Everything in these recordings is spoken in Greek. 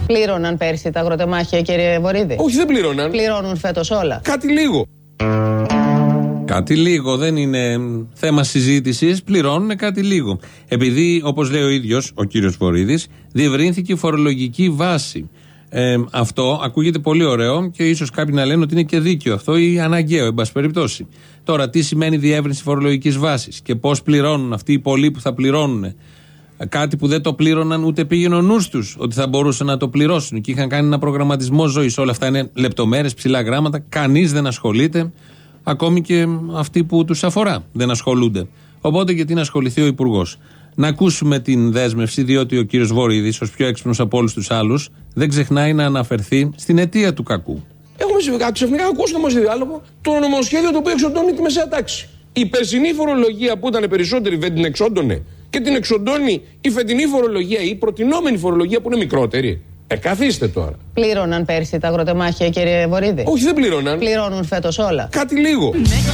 Πλήρωναν πέρσι τα αγροτεμάχια, κύριε Βορίδη? Όχι, δεν πλήρωναν. Πληρώνουν φέτος όλα? Κάτι λίγο. Κάτι λίγο, δεν είναι θέμα συζήτησης, πληρώνουν κάτι λίγο. Επειδή, όπως λέει ο ίδιος ο κύριος Βορίδης, διευρύνθηκε η φορολογική βάση. Αυτό ακούγεται πολύ ωραίο και ίσως κάποιοι να λένε ότι είναι και δίκαιο αυτό ή αναγκαίο, εν πάση περιπτώσει. Τώρα, τι σημαίνει διεύρυνση φορολογικής βάσης και πώς πληρώνουν αυτοί οι πολλοί που θα πληρώνουν κάτι που δεν το πλήρωναν, ούτε πήγαινε ο νους τους ότι θα μπορούσαν να το πληρώσουν και είχαν κάνει ένα προγραμματισμό ζωής. Όλα αυτά είναι λεπτομέρειες, ψηλά γράμματα, κανείς δεν ασχολείται. Ακόμη και αυτοί που τους αφορά δεν ασχολούνται. Οπότε γιατί να ασχοληθεί ο Υπουργός? Να ακούσουμε την δέσμευση, διότι ο κύριος Βορίδης, ως πιο έξυπνος από όλους τους άλλους, δεν ξεχνάει να αναφερθεί στην αιτία του κακού. Έχουμε ξαφνικά ακούσει στο δημοσιοδιάλογο το νομοσχέδιο το οποίο εξοντώνει τη μεσαία τάξη. Η περσινή φορολογία που ήταν περισσότερη δεν την εξόντωνε και την εξοντώνει η φετινή φορολογία ή η προτινόμενη φορολογία που είναι μικρότερη. Καθίστε τώρα. Πλήρωναν πέρσι τα αγροτεμάχια, κύριε Βορίδη? Όχι, δεν πλήρωναν. Πληρώνουν φέτος όλα? Κάτι λίγο.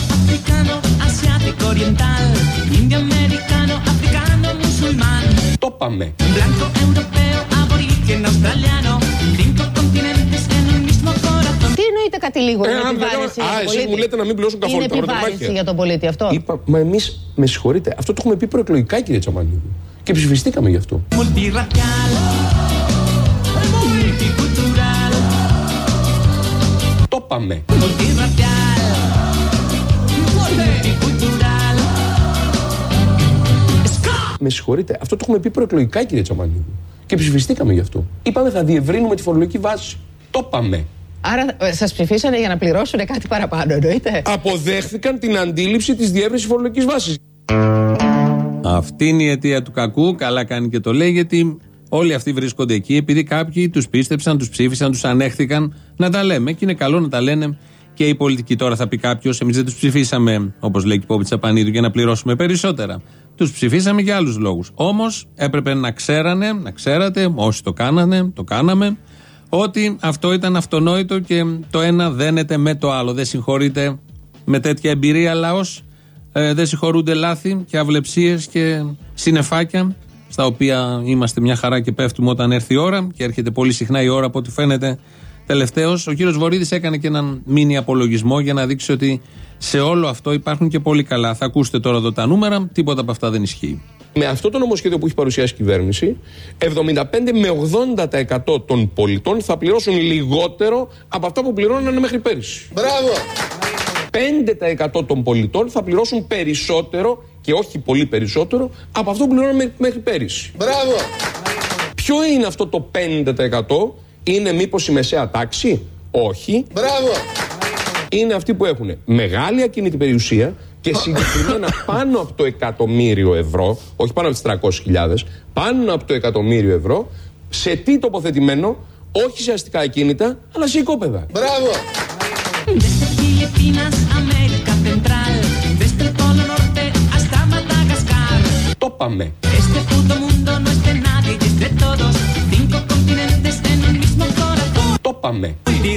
Το πάμε. Τι εννοείται κάτι λίγο? Εσείς μου λέτε να μην πληρώσουν καθόλου τα αγροτεμάχια. Είναι επιβάρυνση για τον πολίτη αυτό? Μα εμείς, με συγχωρείτε, αυτό το έχουμε πει προεκλογικά, κύριε Τσαμανίδη. Και ψηφιστήκαμε γι' αυτό. Το πάμε. Με συγχωρείτε, αυτό το έχουμε πει προεκλογικά, κύριε Τσαμανίδη. Και ψηφιστήκαμε γι' αυτό. Είπαμε θα διευρύνουμε τη φορολογική βάση. Το πάμε. Άρα σας ψηφίσανε για να πληρώσουν κάτι παραπάνω, εννοείται? Αποδέχθηκαν την αντίληψη της διεύρυνσης φορολογικής βάσης. Αυτή είναι η αιτία του κακού. Καλά κάνει και το λέει, γιατί όλοι αυτοί βρίσκονται εκεί επειδή κάποιοι τους πίστεψαν, τους ψήφισαν, τους ανέχθηκαν. Να τα λέμε, και είναι καλό να τα λένε και οι πολιτικοί. Τώρα θα πει κάποιος, εμείς δεν τους ψηφίσαμε, όπως λέει και η Πόπη Τσαπανίδου, για να πληρώσουμε περισσότερα. Τους ψηφίσαμε για άλλους λόγους. Όμως έπρεπε να ξέρανε, να ξέρατε, όσοι το κάνανε, το κάναμε, ότι αυτό ήταν αυτονόητο και το ένα δένεται με το άλλο. Δεν συγχωρείται με τέτοια εμπειρία λαός, δεν συγχωρούνται λάθη και αυλεψίες και συννεφάκια, στα οποία είμαστε μια χαρά και πέφτουμε όταν έρθει η ώρα, και έρχεται πολύ συχνά η ώρα από ό,τι φαίνεται τελευταίως. Ο κύριος Βορίδης έκανε και έναν μίνι απολογισμό για να δείξει ότι σε όλο αυτό υπάρχουν και πολύ καλά. Θα ακούσετε τώρα εδώ τα νούμερα, τίποτα από αυτά δεν ισχύει. Με αυτό το νομοσχέδιο που έχει παρουσιάσει η κυβέρνηση, 75 με 80% των πολιτών θα πληρώσουν λιγότερο από αυτά που πληρώνανε μέχρι πέρυσι. Μπράβο! 5% των πολιτών θα πληρώσουν περισσότερο και όχι πολύ περισσότερο από αυτό που πληρώνανε μέχρι πέρυσι. Μπράβο! Ποιο είναι αυτό το 5%? Είναι μήπως η μεσαία τάξη? Όχι. Μπράβο! Είναι αυτοί που έχουν μεγάλη ακίνητη περιουσία και συγκεκριμένα πάνω από το 1.000.000 ευρώ, όχι πάνω από τις 300.000, πάνω από το 1.000.000 ευρώ, σε τι τοποθετημένο? Όχι σε αστικά ακίνητα, αλλά σε οικόπεδα. Μπράβο! Το πάμε. Το πάμε.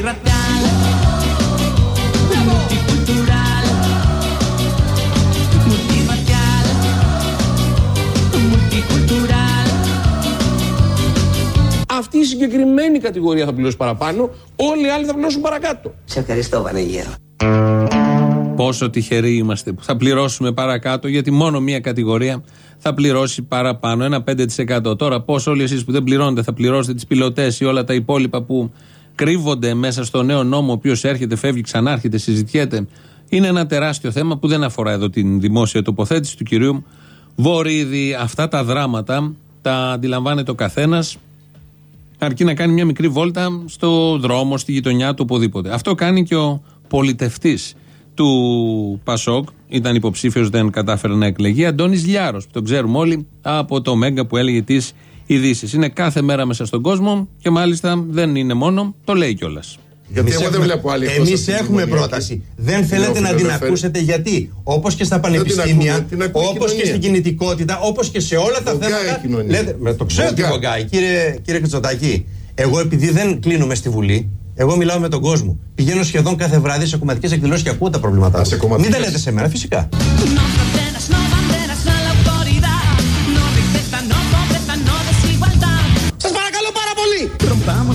Αυτή η συγκεκριμένη κατηγορία θα πληρώσει παραπάνω, όλοι οι άλλοι θα πληρώσουν παρακάτω. Σε ευχαριστώ, Βανίγερο. Πόσο τυχεροί είμαστε που θα πληρώσουμε παρακάτω, γιατί μόνο μία κατηγορία θα πληρώσει παραπάνω, ένα 5%. Τώρα, πώς όλοι εσείς που δεν πληρώνετε θα πληρώσετε τις πιλωτές ή όλα τα υπόλοιπα που κρύβονται μέσα στο νέο νόμο, ο οποίος έρχεται, φεύγει, ξανάρχεται, συζητιέται, είναι ένα τεράστιο θέμα που δεν αφορά εδώ την δημόσια τοποθέτηση του κυρίου Βορίδη. Αυτά τα δράματα τα αντιλαμβάνεται ο καθένας, αρκεί να κάνει μια μικρή βόλτα στο δρόμο, στη γειτονιά του, οπουδήποτε. Αυτό κάνει και ο πολιτευτής του Πασόκ, ήταν υποψήφιος, δεν κατάφερε να εκλεγεί, Αντώνης Λιάρος, που τον ξέρουμε όλοι από το Μέγκα που έλεγε τις ειδήσεις. Είναι κάθε μέρα μέσα στον κόσμο και μάλιστα δεν είναι μόνο, το λέει κιόλας. Εμείς έχουμε πρόταση. Δεν θέλετε να την ακούσετε γιατί, όπως και στα πανεπιστήμια, όπως και στην κινητικότητα, όπως και σε όλα τα θέματα. Λέτε, το ξέρω τι βογκάει, κύριε Χρυστοδουλάκη. Εγώ επειδή δεν κλείνομαι στη Βουλή, εγώ μιλάω με τον κόσμο. Πηγαίνω σχεδόν κάθε βράδυ σε κομματικές εκδηλώσεις και ακούω τα προβλήματά μου. Μην τα λέτε σε μένα, φυσικά. Σας παρακαλώ πάρα πολύ.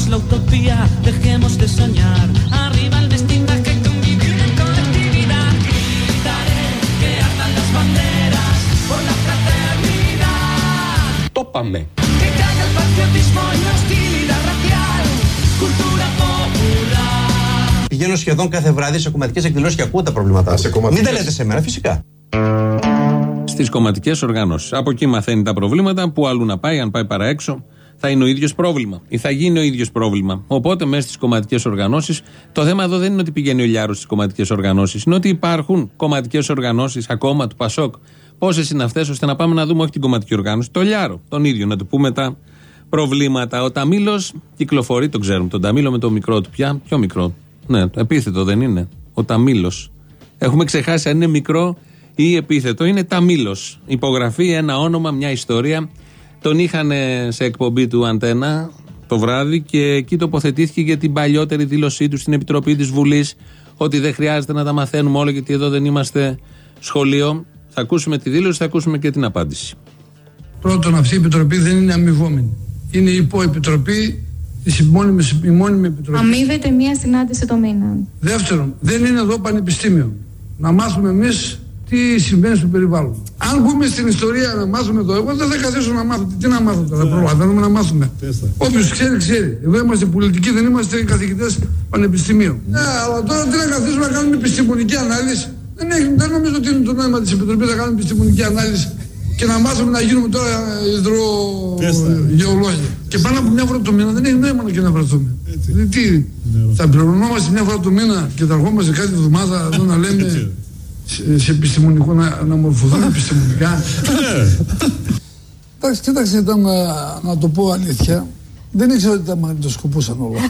utopía, dejemos de soñar. Arriba el mestizaje, convivir en colectividad. Gritaré que ardan las banderas por la fraternidad. Το πάμε. Que caiga el patriotismo y la hostilidad racial. Cultura popular. Πηγαίνω σχεδόν κάθε βράδυ σε κομματικές εκδηλώσεις και ακούω τα προβλήματά σας. Μην τα λέτε σε μένα, φυσικά. Στις κομματικές οργανώσεις. Από εκεί μαθαίνει τα προβλήματα, που αλλού να πάει, αν πάει παρά έξω, θα είναι ο ίδιος πρόβλημα ή θα γίνει ο ίδιος πρόβλημα. Οπότε μέσα στις κομματικές οργανώσεις, το θέμα εδώ δεν είναι ότι πηγαίνει ο Λιάρος στις κομματικές οργανώσεις, είναι ότι υπάρχουν κομματικές οργανώσεις ακόμα του Πασόκ. Πόσες είναι αυτές, ώστε να πάμε να δούμε όχι την κομματική οργάνωση, το Λιάρο, τον ίδιο, να του πούμε τα προβλήματα. Ο Ταμήλος κυκλοφορεί, τον ξέρουμε, τον Ταμήλο με το μικρό του πια. Πιο μικρό. Ναι, επίθετο δεν είναι. Ο Ταμήλος. Έχουμε ξεχάσει αν είναι μικρό ή επίθετο. Είναι Ταμήλος. Υπογραφή, ένα όνομα, μια ιστορία. Τον είχαν σε εκπομπή του Αντένα το βράδυ και εκεί τοποθετήθηκε για την παλιότερη δήλωσή του στην Επιτροπή της Βουλής ότι δεν χρειάζεται να τα μαθαίνουμε όλα γιατί εδώ δεν είμαστε σχολείο. Θα ακούσουμε τη δήλωση, θα ακούσουμε και την απάντηση. Πρώτον, αυτή η Επιτροπή δεν είναι αμοιβόμενη. Είναι υποεπιτροπή της η μόνιμη Επιτροπή. Αμείβεται μία συνάντηση το μήνα. Δεύτερον, δεν είναι εδώ πανεπιστήμιο. Να μάθουμε εμείς τι συμβαίνει στο περιβάλλον. Αν μπούμε στην ιστορία να μάθουμε το εγώ, δεν θα καθίσω να μάθω. Τι να μάθω τώρα, προλαβαίνουμε να μάθουμε. Όποιος ξέρει, ξέρει. Εδώ είμαστε πολιτικοί, δεν είμαστε καθηγητές πανεπιστημίου. Ναι, αλλά τώρα τι να καθίσουμε να κάνουμε επιστημονική ανάλυση. Δεν νομίζω ότι είναι το νόημα της Επιτροπής να κάνουμε επιστημονική ανάλυση και να μάθουμε να γίνουμε τώρα υδρογεολόγοι. Και πάνω από μια φορά το μήνα δεν έχει νόημα να και να βρεθούμε. Τι, θα πληρωνόμαστε μια φορά το μήνα και θα ερχόμαστε κάθε εβδομάδα εδώ να λέμε σε επιστημονικό να μορφωθούμε επιστημονικά. Εντάξει, κοίταξε, να το πω αλήθεια, δεν ήξερα ότι τα μαγνητοσκοπούσαν όλα.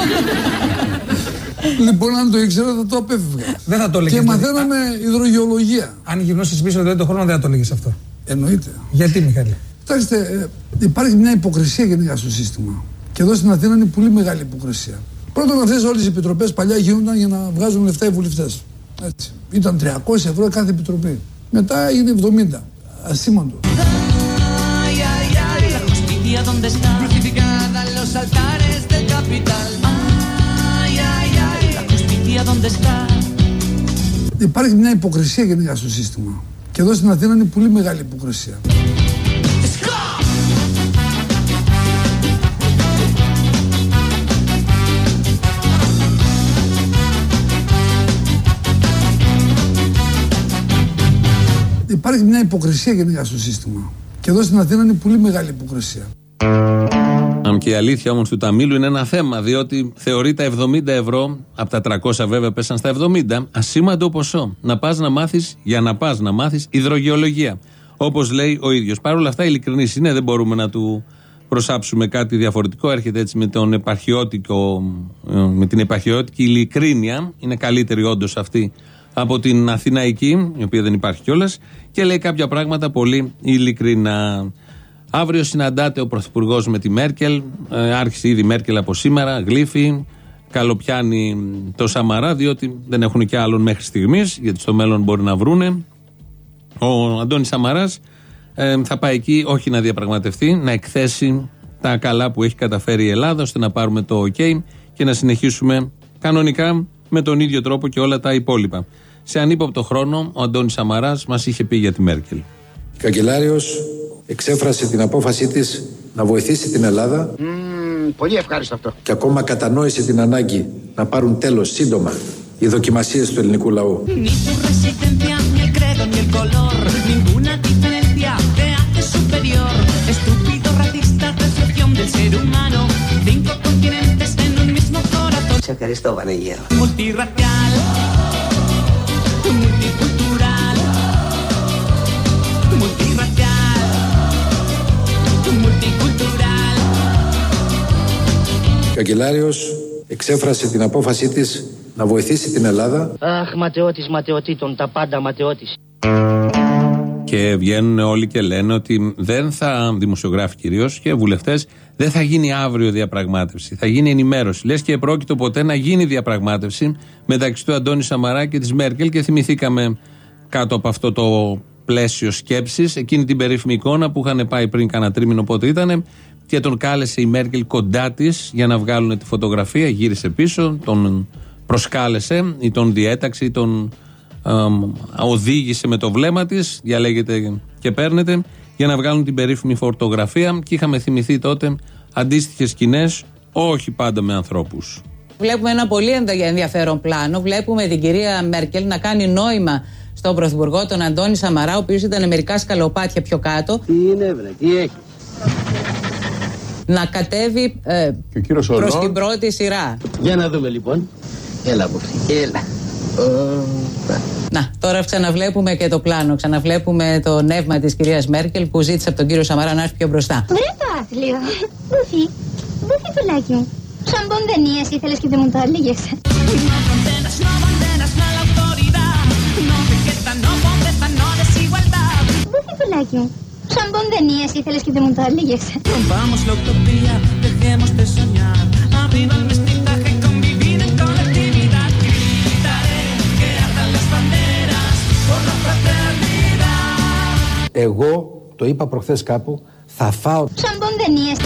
Λοιπόν, αν το ήξερα θα το απέφευγα. Δεν θα το έλεγες. Και μαθαίναμε υδρογεωλογία. Αν γυμνώσεις πίσω δηλαδή το χρόνο δεν θα το έλεγες αυτό. Εννοείται. Γιατί, Μιχάλη? Κοιτάξτε, υπάρχει μια υποκρισία γενικά στο σύστημα. Και εδώ στην Αθήνα είναι πολύ μεγάλη υποκρισία. Πρώτον, αυτές όλες οι επιτροπές παλιά γίνονταν για να βγάζουν λεφτά οι βουλευτές. Έτσι. Ήταν 300 ευρώ κάθε επιτροπή. Μετά έγινε 70. Ασήμαντο. Υπάρχει μια υποκρισία γενικά στο σύστημα. Και εδώ στην Αθήνα είναι πολύ μεγάλη υποκρισία. Υπάρχει μια υποκρισία γενικά στο σύστημα. Και εδώ στην Αθήνα είναι πολύ μεγάλη υποκρισία. Αν και η αλήθεια όμως του Ταμήλου είναι ένα θέμα, διότι θεωρεί τα 70 ευρώ, από τα 300 βέβαια πέσαν στα 70, ασήμαντο ποσό. Να πας να μάθεις, για να πας να μάθεις υδρογεωλογία. Όπως λέει ο ίδιος. Παρ' όλα αυτά, ειλικρινής είναι, δεν μπορούμε να του προσάψουμε κάτι διαφορετικό. Έρχεται έτσι με την επαρχιώτικη ειλικρίνεια. Είναι καλύτερη όντως αυτή από την Αθηναϊκή, η οποία δεν υπάρχει κιόλας, και λέει κάποια πράγματα πολύ ειλικρινά. Αύριο συναντάται ο Πρωθυπουργός με τη Μέρκελ. Άρχισε ήδη η Μέρκελ από σήμερα, γλύφει, καλοπιάνει το Σαμαρά, διότι δεν έχουν κι άλλον μέχρι στιγμής, γιατί στο μέλλον μπορεί να βρούνε. Ο Αντώνης Σαμαράς θα πάει εκεί όχι να διαπραγματευτεί, να εκθέσει τα καλά που έχει καταφέρει η Ελλάδα, ώστε να πάρουμε το OK και να συνεχίσουμε κανονικά με τον ίδιο τρόπο και όλα τα υπόλοιπα. Σε ανύποπτο χρόνο, ο Αντώνης Σαμαράς μας είχε πει για τη Μέρκελ. Η καγκελάριος εξέφρασε την απόφασή της να βοηθήσει την Ελλάδα. Πολύ ευχάριστο αυτό. Και ακόμα κατανόησε την ανάγκη να πάρουν τέλος σύντομα οι δοκιμασίες του ελληνικού λαού. Σε ευχαριστώ, Βανεγέρο. Ο καγκελάριος εξέφρασε την απόφασή της να βοηθήσει την Ελλάδα. Αχ, ματαιώτης ματαιωτήτων, τα πάντα ματαιώτης. Και βγαίνουν όλοι και λένε ότι δεν θα, δημοσιογράφοι κυρίως και βουλευτές, δεν θα γίνει αύριο διαπραγμάτευση. Θα γίνει ενημέρωση. Λες και επρόκειτο ποτέ να γίνει διαπραγμάτευση μεταξύ του Αντώνη Σαμαρά και της Μέρκελ, και θυμηθήκαμε κάτω από αυτό το πλαίσιο σκέψης εκείνη την περίφημη εικόνα που είχαν πάει πριν κάνα τρίμηνο, πότε ήτανε, και τον κάλεσε η Μέρκελ κοντά της για να βγάλουν τη φωτογραφία. Γύρισε πίσω, τον προσκάλεσε ή τον διέταξε ή τον οδήγησε με το βλέμμα της, διαλέγετε και παίρνετε, για να βγάλουν την περίφημη φωτογραφία. Και είχαμε θυμηθεί τότε αντίστοιχες σκηνές, όχι πάντα με ανθρώπους. Βλέπουμε ένα πολύ ενδιαφέρον πλάνο. Βλέπουμε την κυρία Μέρκελ να κάνει νόημα στον πρωθυπουργό, τον Αντώνη Σαμαρά, ο οποίος ήταν μερικά σκαλοπάτια πιο κάτω. Τι είναι, βρε, τι έχει. Να κατέβει προς την πρώτη σειρά. Για να δούμε λοιπόν. Έλα από αυτή, έλα. Να, τώρα ξαναβλέπουμε και το πλάνο. Ξαναβλέπουμε το νεύμα της κυρίας Μέρκελ που ζήτησε από τον κύριο Σαμαρά να έρθει πιο μπροστά. Βρε το άθλιο. Μπούφι, πουλάκι μου. Σαν πονδενίες ήθελες και δεν μου το έλεγες. Μπούφι, πουλάκι μου. Σαν πονδενίες ήθελες και δεν μου το έλεγες. Εγώ το είπα προχθές κάπου, θα φάω. Σαν πονδενίες.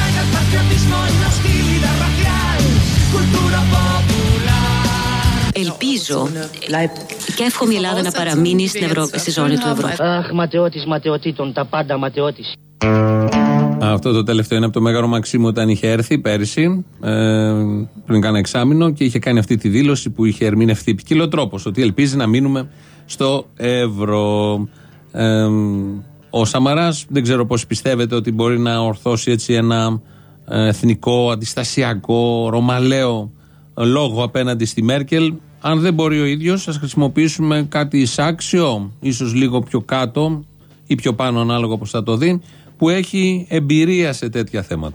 Ελπίζω και εύχομαι η Ελλάδα να παραμείνει στη ζώνη του ευρώ. Αχ, ματαιώτης ματαιωτήτων, τα πάντα ματαιώτης. Αυτό το τελευταίο είναι από το Μέγαρο Μαξίμου όταν είχε έρθει πέρυσι, πριν κάνα εξάμηνο, και είχε κάνει αυτή τη δήλωση που είχε ερμηνευτεί ποικιλοτρόπως, ότι ελπίζει να μείνουμε στο ευρώ. Ο Σαμαράς δεν ξέρω πώς πιστεύετε ότι μπορεί να ορθώσει έτσι ένα εθνικό, αντιστασιακό, ρωμαλαίο λόγο απέναντι στη Μέρκελ. Αν δεν μπορεί ο ίδιος, ας χρησιμοποιήσουμε κάτι εισάξιο, ίσως λίγο πιο κάτω ή πιο πάνω ανάλογα όπως θα το δει, που έχει εμπειρία σε τέτοια θέματα.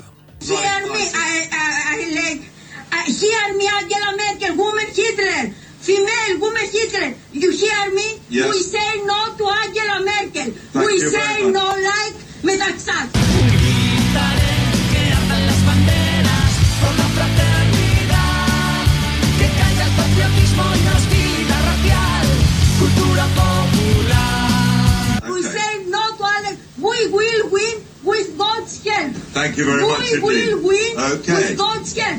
Hear me, Angela Merkel, woman Hitler, female woman Hitler. You hear me? Yes. We say no to Angela Merkel. We say no like Metaxat. We say no to Alex. We will win with God's help. Thank you very much. We will win with God's help.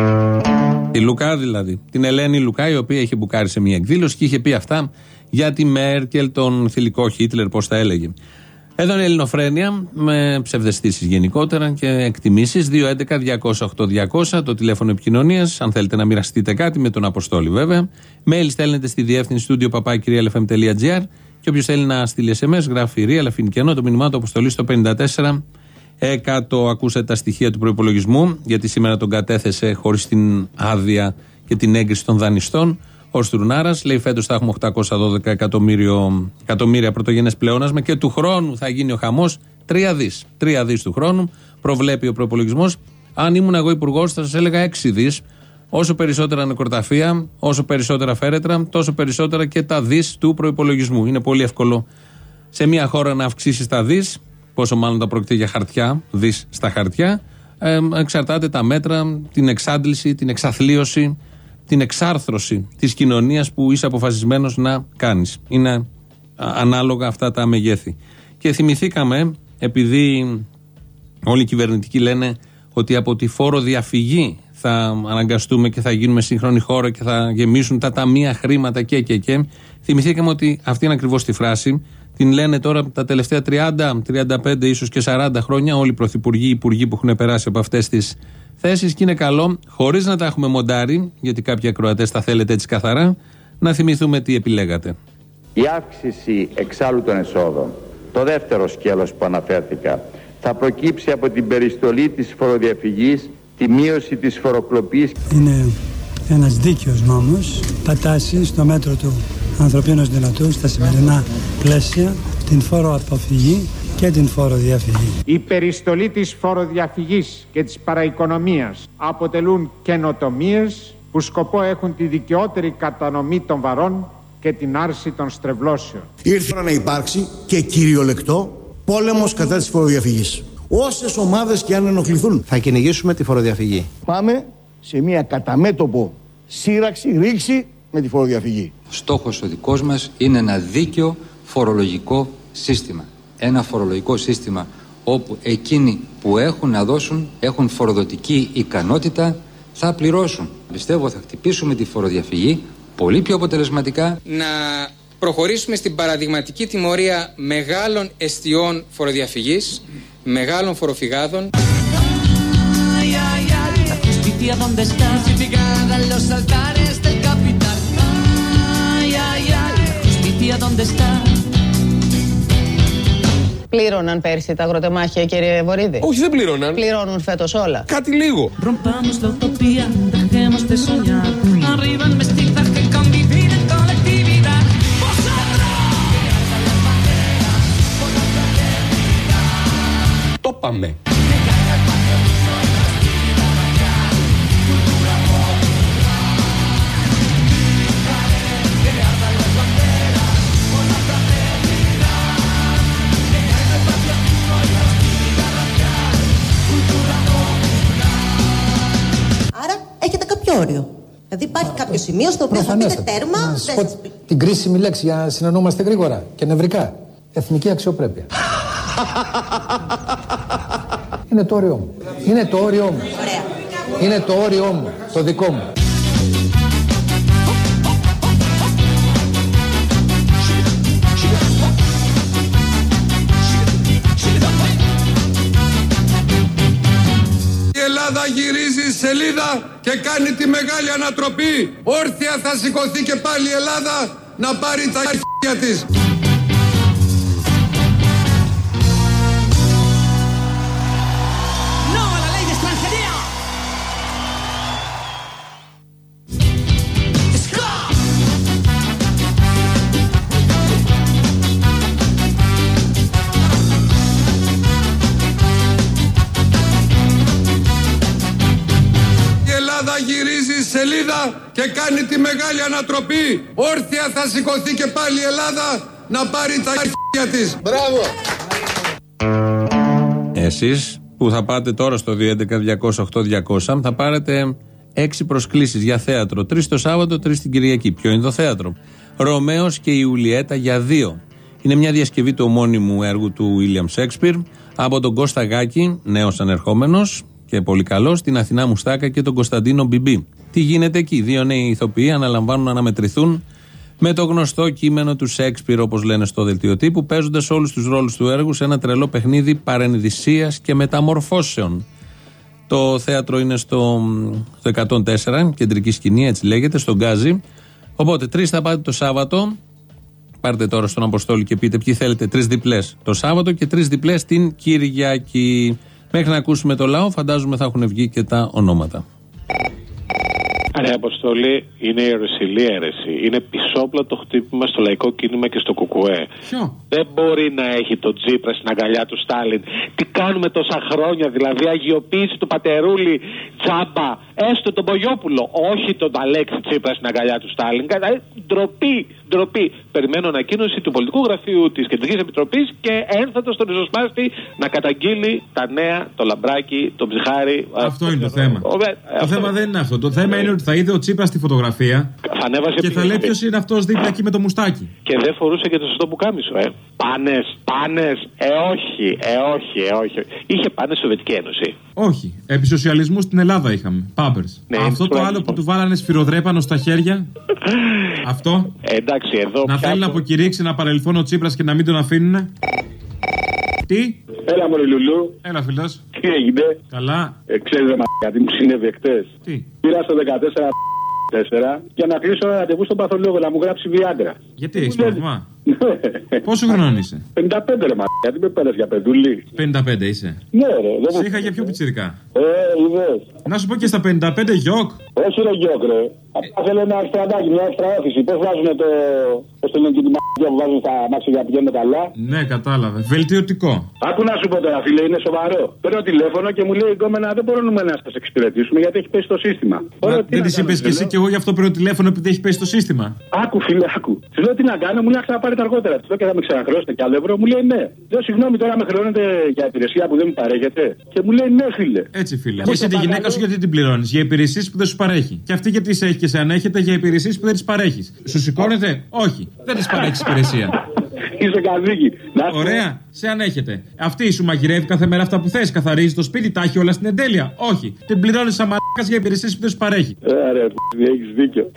Τη Λουκά δηλαδή, την Ελένη Λουκά, η οποία είχε μπουκάρει σε μια εκδήλωση και είχε πει αυτά για τη Μέρκελ, τον θηλυκό Χίτλερ, πώς τα έλεγε. Εδώ είναι η Ελληνοφρένεια, με ψευδαισθήσεις γενικότερα και εκτιμήσεις. 211-208-200, το τηλέφωνο επικοινωνίας. Αν θέλετε να μοιραστείτε κάτι, με τον Αποστόλη βέβαια. Mail στέλνετε στη διεύθυνση studio@realfm.gr και όποιος θέλει να στείλει SMS, γράφει Real αφήνει κενό το μήνυμά του Αποστολή στο 54-100. Ακούσατε τα στοιχεία του προϋπολογισμού, γιατί σήμερα τον κατέθεσε χωρίς την άδεια και την έγκριση των δανειστών. Ο Στουρνάρας λέει φέτος θα έχουμε 812 εκατομμύρια πρωτογενές πλεόνασμα και του χρόνου θα γίνει ο χαμός 3 δις. 3 δις του χρόνου προβλέπει ο προϋπολογισμός. Αν ήμουν εγώ υπουργός θα σας έλεγα 6 δις. Όσο περισσότερα νεκροταφεία, όσο περισσότερα φέρετρα, τόσο περισσότερα και τα δις του προϋπολογισμού. Είναι πολύ εύκολο σε μια χώρα να αυξήσεις τα δις, πόσο μάλλον τα πρόκειται για χαρτιά, δις στα χαρτιά. Εξαρτάται τα μέτρα, την εξάντληση, την εξαθλίωση, την εξάρθρωση της κοινωνίας που είσαι αποφασισμένος να κάνεις. Είναι ανάλογα αυτά τα μεγέθη. Και θυμηθήκαμε, επειδή όλοι οι κυβερνητικοί λένε ότι από τη φόρο διαφυγή θα αναγκαστούμε και θα γίνουμε σύγχρονη χώρα και θα γεμίσουν τα ταμεία χρήματα και. Θυμηθήκαμε ότι αυτή είναι ακριβώς τη φράση. Την λένε τώρα τα τελευταία 30, 35, ίσως και 40 χρόνια όλοι οι πρωθυπουργοί, οι υπουργοί που έχουν περάσει από αυτές τις θέσεις, και είναι καλό, χωρίς να τα έχουμε μοντάρει, γιατί κάποιοι ακροατές τα θέλετε έτσι καθαρά, να θυμηθούμε τι επιλέγατε. Η αύξηση εξάλλου των εσόδων, το δεύτερο σκέλος που αναφέρθηκα, θα προκύψει από την περιστολή της φοροδιαφυγής, τη μείωση της φοροκλοπής. Είναι ένας δίκαιος νόμος, πατάσει στο μέτρο του ανθρωπίνως δυνατού στα σημερινά πλαίσια την φοροαποφυγή και την φοροδιαφυγή. Η περιστολή της φοροδιαφυγής και της παραοικονομίας αποτελούν καινοτομίες που σκοπό έχουν τη δικαιότερη κατανομή των βαρών και την άρση των στρεβλώσεων. Ήρθε να υπάρξει και κυριολεκτό πόλεμος κατά της φοροδιαφυγής. Όσες ομάδες και αν ενοχληθούν, θα κυνηγήσουμε τη φοροδιαφυγή. Πάμε σε μια καταμέτωπο σύραξη, ρήξη με τη φοροδιαφυγή. Στόχος ο δικός μας είναι ένα δίκαιο φορολογικό σύστημα. Ένα φορολογικό σύστημα όπου εκείνοι που έχουν να δώσουν, έχουν φοροδοτική ικανότητα, θα πληρώσουν. Πιστεύω θα χτυπήσουμε τη φοροδιαφυγή πολύ πιο αποτελεσματικά. Να προχωρήσουμε στην παραδειγματική τιμωρία μεγάλων εστιών φοροδιαφυγής, μεγάλων φοροφυγάδων. Πλήρωναν πέρσι τα αγροτεμάχια, κύριε Βορίδη? Όχι, δεν πλήρωναν. Πληρώνουν φέτος όλα? Κάτι λίγο. Το πάμε. Όριο. Δηλαδή υπάρχει κάποιο σημείο στο οποίο θα πείτε τέρμα. Να σας πω την κρίσιμη λέξη για να συνεννοούμαστε γρήγορα και νευρικά. Εθνική αξιοπρέπεια. Είναι το όριό μου. Είναι το όριό μου. Ωραία. Είναι το όριό μου. Το δικό μου. Η Ελλάδα γυρίζει σελίδα και κάνει τη μεγάλη ανατροπή. Όρθια θα σηκωθεί και πάλι η Ελλάδα να πάρει τα αρχεία της. Γυρίζει σελίδα και κάνει τη μεγάλη ανατροπή. Όρθια θα σηκωθεί και πάλι η Ελλάδα να πάρει τα αρχεία της. Μπράβο. Εσείς που θα πάτε τώρα στο 211-208-200 θα πάρετε 6 προσκλήσεις για θέατρο. 3 το Σάββατο, 3 την Κυριακή. Ποιο είναι το θέατρο? Ρωμαίος και η Ιουλιέτα για 2. Είναι μια διασκευή του ομώνυμου έργου του William Shakespeare από τον Κώστα Γάκη, νέος ανερχόμενος και πολύ καλό, στην Αθηνά Μουστάκα και τον Κωνσταντίνο Μπιμπί. Τι γίνεται εκεί? 2 νέοι ηθοποιοί αναλαμβάνουν να αναμετρηθούν με το γνωστό κείμενο του Σέξπιρ, όπως λένε στο δελτίο τύπου, παίζοντας όλους τους ρόλους του έργου σε ένα τρελό παιχνίδι παρενδυσίας και μεταμορφώσεων. Το θέατρο είναι στο 104, κεντρική σκηνή, έτσι λέγεται, στον Γκάζι. Οπότε 3 θα πάτε το Σάββατο. Πάρτε τώρα στον Αποστόλη και πείτε ποιοι θέλετε. 3 διπλές το Σάββατο και 3 διπλές την Κυριακή. Μέχρι να ακούσουμε το λαό, φαντάζομαι θα έχουν βγει και τα ονόματα. Ρε Αποστολή, είναι η αιρεσιλή αίρεση. Είναι πισόπλατο χτύπημα στο λαϊκό κίνημα και στο ΚΚΕ. Ποιο? Δεν μπορεί να έχει τον Τσίπρα στην αγκαλιά του Στάλιν. Τι κάνουμε τόσα χρόνια, δηλαδή αγιοποίηση του Πατερούλη τσάμπα. Έστω τον Μπογιόπουλο, όχι τον Αλέξη Τσίπρα στην αγκαλιά του Στάλιν. Ντροπή, ντροπή. Περιμένω ανακοίνωση του πολιτικού γραφείου της Κεντρικής Επιτροπής και ένθετο στον ριζοσπάστη να καταγγείλει τα νέα, το λαμπράκι, το ψυχάρι. Αυτό είναι το θέμα. Το θέμα δεν είναι αυτό. Το θέμα είναι ότι θα είδε ο Τσίπρας στη φωτογραφία και θα λέει ποιος είναι αυτός δίπλα εκεί με το μουστάκι. Και δεν φορούσε και το σωστό πουκάμισο, Πάνες. Όχι. Είχε πάνες στη Σοβιετική Ένωση. Όχι. Επί σοσιαλισμού στην Ελλάδα είχαμε. Πάμπερς. Ναι, αυτό το άλλο που του βάλανε σφυροδρέπανο στα χέρια. Αυτό. Εντάξει, εδώ. Να θέλει να αποκηρύξει ένα παρελθόν ο Τσίπρας και να μην τον αφήνουνε. Τι? Έλα μωρή Λουλού. Έλα φιλός. Τι έγινε? Καλά. Ξέρεις γιατί μου συνέβη χτες. Τι? Πήρα στο 14 για να κλείσω ένα ραντεβού στον παθολόγο να μου γράψει Viagra. Γιατί έχεις πρόβλημα? Πόσο χρονών είσαι? 55 ρε γιατί με πέρας για παιδούλη. 55 είσαι? Ναι ρε. Σε είχα για πιο πιτσιρικά. Είδες. Να σου πω και στα 55 γιοκ. Όχι ρε γιοκ ρε. Απλά θέλω ένα εξτραντάκι, μια έξτρα όθηση. Πώς βάζουνε το... Πώς το λένε και τη μαγιά που βάζουν στα μάξια για να πηγαίνουν καλά. Ναι κατάλαβε. Βελτιωτικό. Άκου να σου πω τώρα φίλε, είναι σοβαρό. Παίρνω τηλέφωνο και μου λέει η γκόμενα δεν μπορούμε να σας εξυπηρετήσουμε γιατί έχει πέσει το σύστημα. Δεν της είπες και εσύ και εγώ γι' αυτό παίρνω τηλέφωνο επειδή έχει πέσει το σύστημα. Άκου φίλε, άκου. Τη λέω τι να κάνω, μου λέει να πάρετε αργότερα. Τη λέω και θα με ξαναχρώσετε κι άλλο ευρώ. Μου λέει ναι. Λέω συγγνώμη τώρα με χρεώνετε για υπηρεσία που δεν μου παρέχετε. Και μου λέει ναι φίλε. Έτσι φίλε. Και εσύ τη γυναίκα σου γιατί την πληρώνει? Για υπηρεσίες που δεν σου παρέχει. Και αυτή γιατί σε έχει και σε ανέχεται για υπηρεσίες που δεν τις παρέχει. Σου σηκώνεται? Όχι. Δεν της παρέχει υπηρεσία. Είσαι καδίκη. Ωραία, σε ανέχεται. Αυτή σου μαγειρεύει κάθε μέρα αυτά που θες. Καθαρίζει το σπίτι, τα έχει όλα στην εντέλεια. Όχι. Την πληρώνει σαν μαλάκας για υπηρεσίες που δεν σου παρέχει. Ρε, έχεις δίκιο.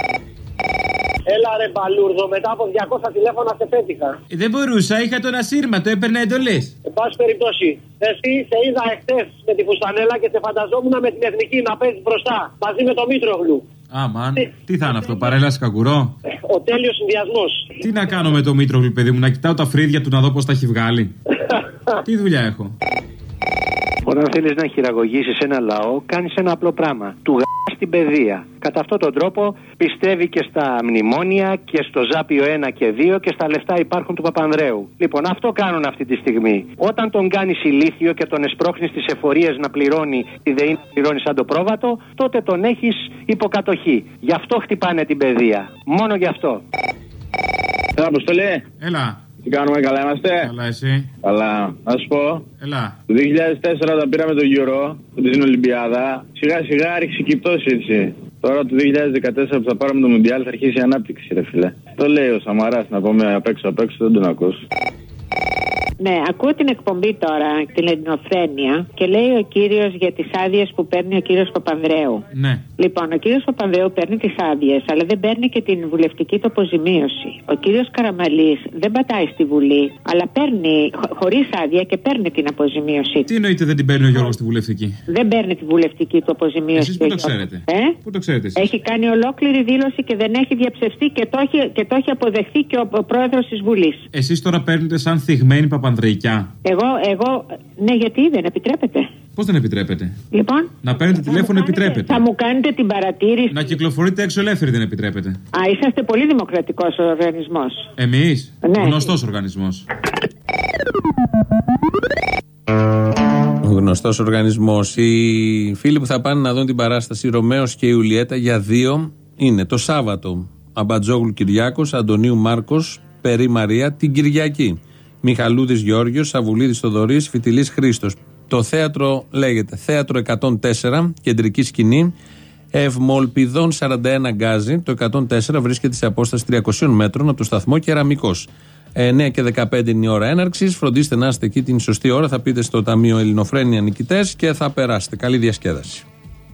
Έλα ρε μπαλούρδο, μετά από 200 τηλέφωνα σε πέτυχα. Δεν μπορούσα, είχα το ένα σύρμα, το έπαιρνα εντολές. Εν πάση περιπτώσει, εσύ σε είδα εχθές με τη φουστανέλα και σε φανταζόμουν με την εθνική να παίζει μπροστά μαζί με το Μήτρογλου. Αμάν, τι θα είναι αυτό, παρέλαση καγκουρό. Ο τέλειος συνδυασμός. Τι να κάνω με το Μήτρογλου, παιδί μου, να κοιτάω τα φρύδια του να δω πώς τα έχει βγάλει. Τι δουλειά έχω. Όταν θέλεις να χειραγωγήσεις ένα λαό, κάνεις ένα απλό πράγμα. Του γα στην παιδεία. Κατά αυτόν τον τρόπο πιστεύει και στα μνημόνια και στο Ζάπιο 1 και 2 και στα λεφτά υπάρχουν του Παπανδρέου. Λοιπόν, αυτό κάνουν αυτή τη στιγμή. Όταν τον κάνεις ηλίθιο και τον εσπρώχνεις στις εφορίες να πληρώνει τη ΔΕΗ, να πληρώνει σαν το πρόβατο, τότε τον έχεις υποκατοχή. Γι' αυτό χτυπάνε την παιδεία. Μόνο γι' αυτό. Αποστολή. Έλα. Τι κάνουμε, καλά είμαστε? Καλά, εσύ? Καλά. Να σου πω. Έλα. Το 2004 όταν πήραμε το Euro, την Ολυμπιάδα, σιγά σιγά άρχισε και η πτώση, έτσι. Τώρα το 2014 που θα πάρουμε το Μουντιάλ θα αρχίσει η ανάπτυξη, ρε φίλε. Το λέει ο Σαμαράς, να πούμε απ' έξω, δεν τον ακούς. Ναι, ακούω την εκπομπή τώρα, την Ελληνοφρένεια, και λέει ο κύριος για τις άδειες που παίρνει ο κύριος Παπανδρέου. Ναι. Λοιπόν, ο κύριος Παπανδρέου παίρνει τις άδειες, αλλά δεν παίρνει και την βουλευτική του αποζημίωση. Ο κύριος Καραμαλής δεν πατάει στη Βουλή, αλλά παίρνει χωρίς άδεια και παίρνει την αποζημίωση. Τι εννοείται δεν την παίρνει ο Γιώργος στη βουλευτική? Δεν παίρνει τη βουλευτική του αποζημίωση. Εσείς πού το ξέρετε? Πού το ξέρετε εσείς? Έχει κάνει ολόκληρη δήλωση και δεν έχει διαψευστεί και το έχει αποδεχθεί και ο πρόεδρος της Βουλής. Εσείς τώρα παίρνετε σαν θυγμένη Παπανδρεϊκιά. Εγώ, ναι, γιατί δεν επιτρέπεται. Πώς δεν επιτρέπεται? Λοιπόν, να παίρνετε τηλέφωνο επιτρέπεται. Θα μου κάνετε την παρατήρηση. Να κυκλοφορείτε έξω ελεύθεροι δεν επιτρέπεται. Α, είσαστε πολύ δημοκρατικός οργανισμός. Εμείς? Ναι. Γνωστός οργανισμός. Γνωστός οργανισμός. Οι φίλοι που θα πάνε να δουν την παράσταση Ρωμαίος και Ιουλιέτα για 2 είναι το Σάββατο Αμπατζόγλου Κυριάκος, Αντωνίου Μάρκος, Περί Μαρία, την Κυριακή Μιχαλούδης Γεώργιος, Σαβουλίδης Θοδωρής, Φιτιλής Χρήστος. Το θέατρο λέγεται Θέατρο 104, κεντρική σκηνή, Ευμολπιδών 41 Γκάζι. Το 104 βρίσκεται σε απόσταση 300 μέτρων από το σταθμό Κεραμικός. 9 και 15 είναι η ώρα έναρξης. Φροντίστε να είστε εκεί την σωστή ώρα. Θα πείτε στο Ταμείο Ελληνοφρένεια νικητές και θα περάσετε. Καλή διασκέδαση.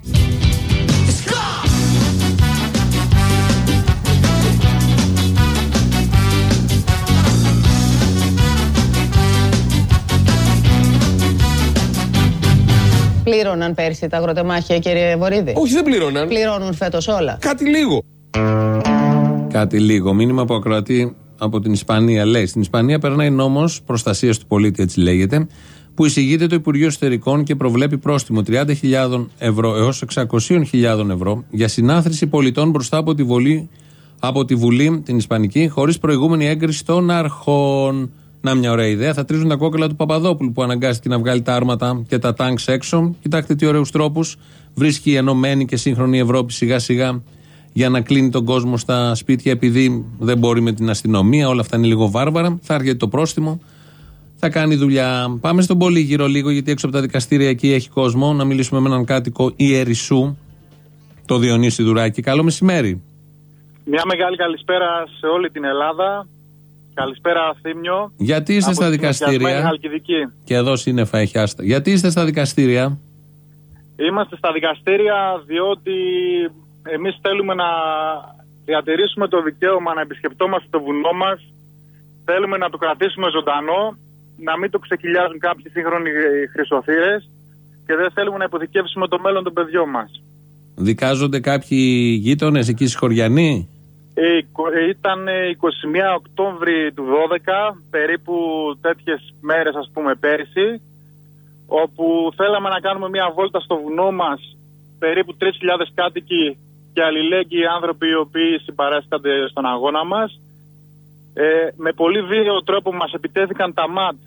Πλήρωναν πέρσι τα αγροτεμάχια, κύριε Βορίδη? Όχι, δεν πλήρωναν. Πληρώνουν φέτος όλα? Κάτι λίγο. Κάτι λίγο. Μήνυμα από ακροατή από την Ισπανία. Λέει: στην Ισπανία περνάει νόμος προστασίας του πολίτη, έτσι λέγεται, που εισηγείται το Υπουργείο Εσωτερικών και προβλέπει πρόστιμο 30.000 ευρώ έως 600.000 ευρώ για συνάθρηση πολιτών μπροστά από τη Βουλή, την Ισπανική, χωρίς προηγούμενη έγκριση των αρχών. Να, μια ωραία ιδέα. Θα τρίζουν τα κόκκαλα του Παπαδόπουλου που αναγκάστηκε να βγάλει τα άρματα και τα τάγκς έξω. Κοιτάξτε τι ωραίους τρόπους βρίσκει η ενωμένη και σύγχρονη Ευρώπη σιγά σιγά για να κλείνει τον κόσμο στα σπίτια επειδή δεν μπορεί με την αστυνομία. Όλα αυτά είναι λίγο βάρβαρα. Θα έρχεται το πρόστιμο. Θα κάνει δουλειά. Πάμε στον Πολύγυρο λίγο, γιατί έξω από τα δικαστήρια εκεί έχει κόσμο. Να μιλήσουμε με έναν κάτοικο Ιερισσού, το Διονύση Δουράκη. Καλό μεσημέρι. Μια μεγάλη καλησπέρα σε όλη την Ελλάδα. Καλησπέρα, Θήμιο. Γιατί είστε στα δικαστήρια? Και εδώ σύννεφα έχει άστα. Γιατί είστε στα δικαστήρια? Είμαστε στα δικαστήρια διότι εμείς θέλουμε να διατηρήσουμε το δικαίωμα να επισκεπτόμαστε το βουνό μας. Θέλουμε να το κρατήσουμε ζωντανό, να μην το ξεκυλιάζουν κάποιοι σύγχρονοι χρυσοθύρες και δεν θέλουμε να υποθηκεύσουμε το μέλλον των παιδιών μας. Δικάζονται κάποιοι γείτονες εκεί συγχωριανοί? Ήταν 21 Οκτώβρη του 12, περίπου τέτοιες μέρες ας πούμε πέρσι, όπου θέλαμε να κάνουμε μια βόλτα στο βουνό μας, περίπου 3.000 κάτοικοι και αλληλέγγυοι άνθρωποι οι οποίοι συμπαρέσκονται στον αγώνα μας. Με πολύ βίαιο τρόπο μας επιτέθηκαν τα ΜΑΤ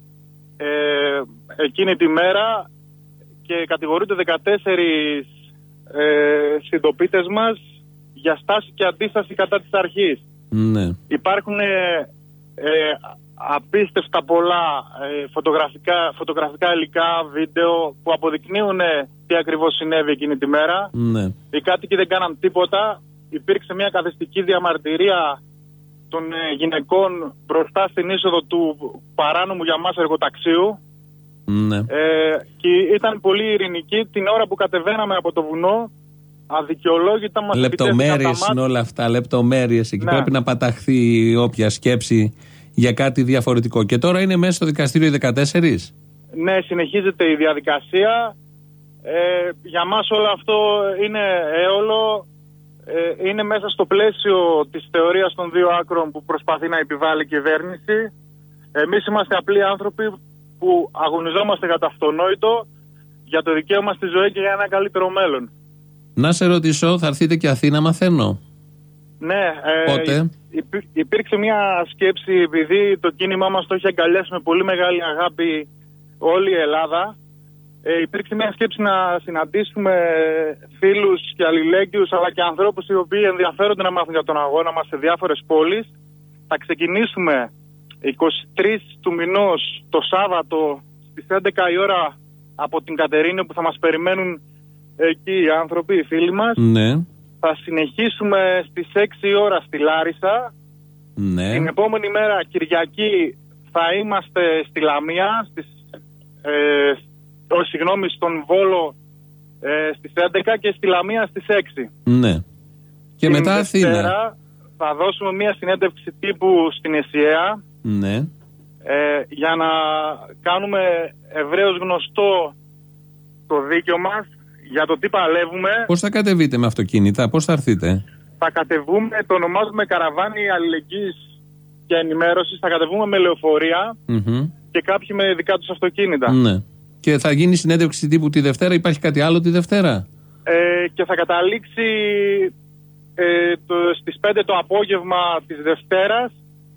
εκείνη τη μέρα και κατηγορούνται 14 συντοπίτες μας για στάση και αντίσταση κατά της αρχής. Ναι. Υπάρχουν απίστευτα πολλά φωτογραφικά υλικά, βίντεο που αποδεικνύουν τι ακριβώς συνέβη εκείνη τη μέρα. Ναι. Οι κάτοικοι δεν κάναν τίποτα. Υπήρξε μια καθεστική διαμαρτυρία των γυναικών μπροστά στην είσοδο του παράνομου για μας εργοταξίου. Ναι. Και ήταν πολύ ειρηνική την ώρα που κατεβαίναμε από το βουνό. Αδικαιολόγητα μας επιτέθηκαν. Λεπτομέρειες είναι όλα αυτά, λεπτομέρειες. Εκεί πρέπει να παταχθεί όποια σκέψη για κάτι διαφορετικό. Και τώρα είναι μέσα στο δικαστήριο 14. Ναι, συνεχίζεται η διαδικασία. Για μας όλο αυτό είναι έολο. Είναι μέσα στο πλαίσιο της θεωρίας των δύο άκρων που προσπαθεί να επιβάλλει η κυβέρνηση. Εμείς είμαστε απλοί άνθρωποι που αγωνιζόμαστε για το αυτονόητο, για το δικαίωμα στη ζωή και για ένα καλύτερο μέλλον. Να σε ρωτήσω, θα έρθετε και Αθήνα, μαθαίνω. Ναι, πότε? Υπήρξε μια σκέψη, επειδή το κίνημά μας το έχει αγκαλιάσει με πολύ μεγάλη αγάπη όλη η Ελλάδα. Υπήρξε μια σκέψη να συναντήσουμε φίλους και αλληλέγγυους, αλλά και ανθρώπους οι οποίοι ενδιαφέρονται να μάθουν για τον αγώνα μας σε διάφορες πόλεις. Θα ξεκινήσουμε 23 του μηνός το Σάββατο στις 11 η ώρα από την Κατερίνη, που θα μας περιμένουν εκεί οι άνθρωποι, οι φίλοι μας. Ναι. Θα συνεχίσουμε στις 6 η ώρα στη Λάρισα. Ναι. Την επόμενη μέρα, Κυριακή, θα είμαστε στη Λαμία, στον Βόλο στις 11 και στη Λαμία στις 6. Ναι. Και μετά Αθήνα. Θα δώσουμε μια συνέντευξη τύπου στην ΕΣΥΑ. Ναι. Για να κάνουμε ευρέως γνωστό το δίκαιο μας, για το τι παλεύουμε. Πώς θα κατεβείτε με αυτοκίνητα, πώς θα έρθείτε? Θα κατεβούμε, το ονομάζουμε καραβάνι αλληλεγγύης και ενημέρωσης. Θα κατεβούμε με λεωφορεία και κάποιοι με δικά τους αυτοκίνητα. Ναι. Και θα γίνει συνέντευξη τύπου τη Δευτέρα, υπάρχει κάτι άλλο τη Δευτέρα? Και θα καταλήξει στις 5 το απόγευμα της Δευτέρας